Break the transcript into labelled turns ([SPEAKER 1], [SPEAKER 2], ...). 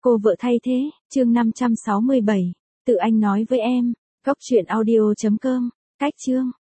[SPEAKER 1] Cô vợ thay thế, chương 567. Tự anh nói với em. Góc truyện audio.com. Cách chương.